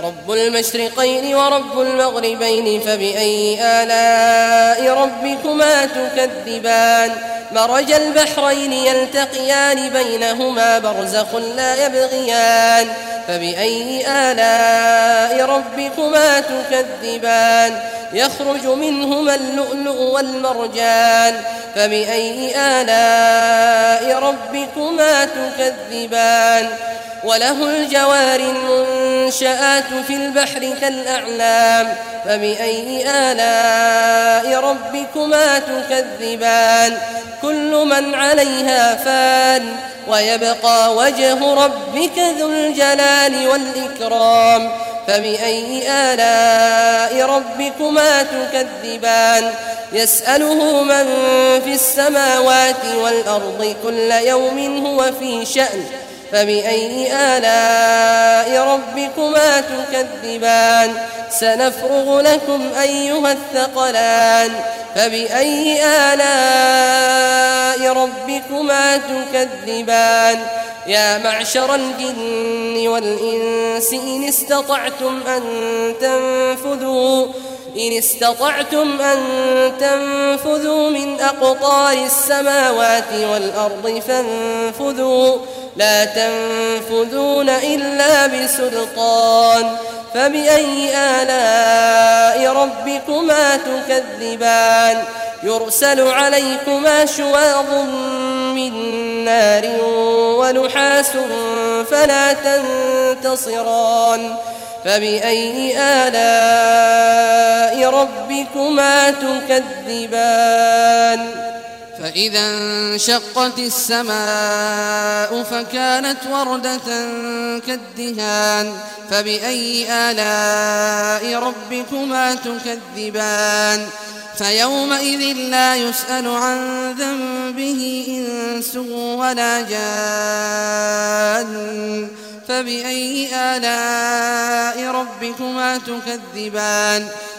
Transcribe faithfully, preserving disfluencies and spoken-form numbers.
رب المشرقين ورب المغربين فبأي آلاء ربكما تكذبان مرج البحرين يلتقيان بينهما برزخ لا يبغيان فبأي آلاء ربكما تكذبان يخرج منهما اللؤلؤ والمرجان فبأي آلاء ربكما تكذبان وله الجوار المنشآت في البحر كالأعلام فبأي آلاء ربكما تكذبان كل من عليها فان ويبقى وجه ربك ذو الجلال والإكرام فبأي آلاء ربكما تكذبان يسأله من في السماوات والأرض كل يوم هو في شأن فبأي آلاء ربكما تكذبان سنفرغ لكم أيها الثقلان فبأي آلاء ربكما تكذبان يا معشر الجن والإنس إن استطعتم أن تنفذوا إن استطعتم أن تنفذوا من أقطار السماوات والأرض فانفذوا لا تنفذون إلا بسلطان فبأي آلاء ربكما تكذبان يرسل عليكما شواظ من نار ونحاس فلا تنتصران فبأي آلاء ربكما تكذبان فإذا انشقت السماء فكانت وردة كالدهان فبأي آلاء ربكما تكذبان فيومئذ لا يسأل عن ذنبه إنس ولا جان فبأي آلاء ربكما تكذبان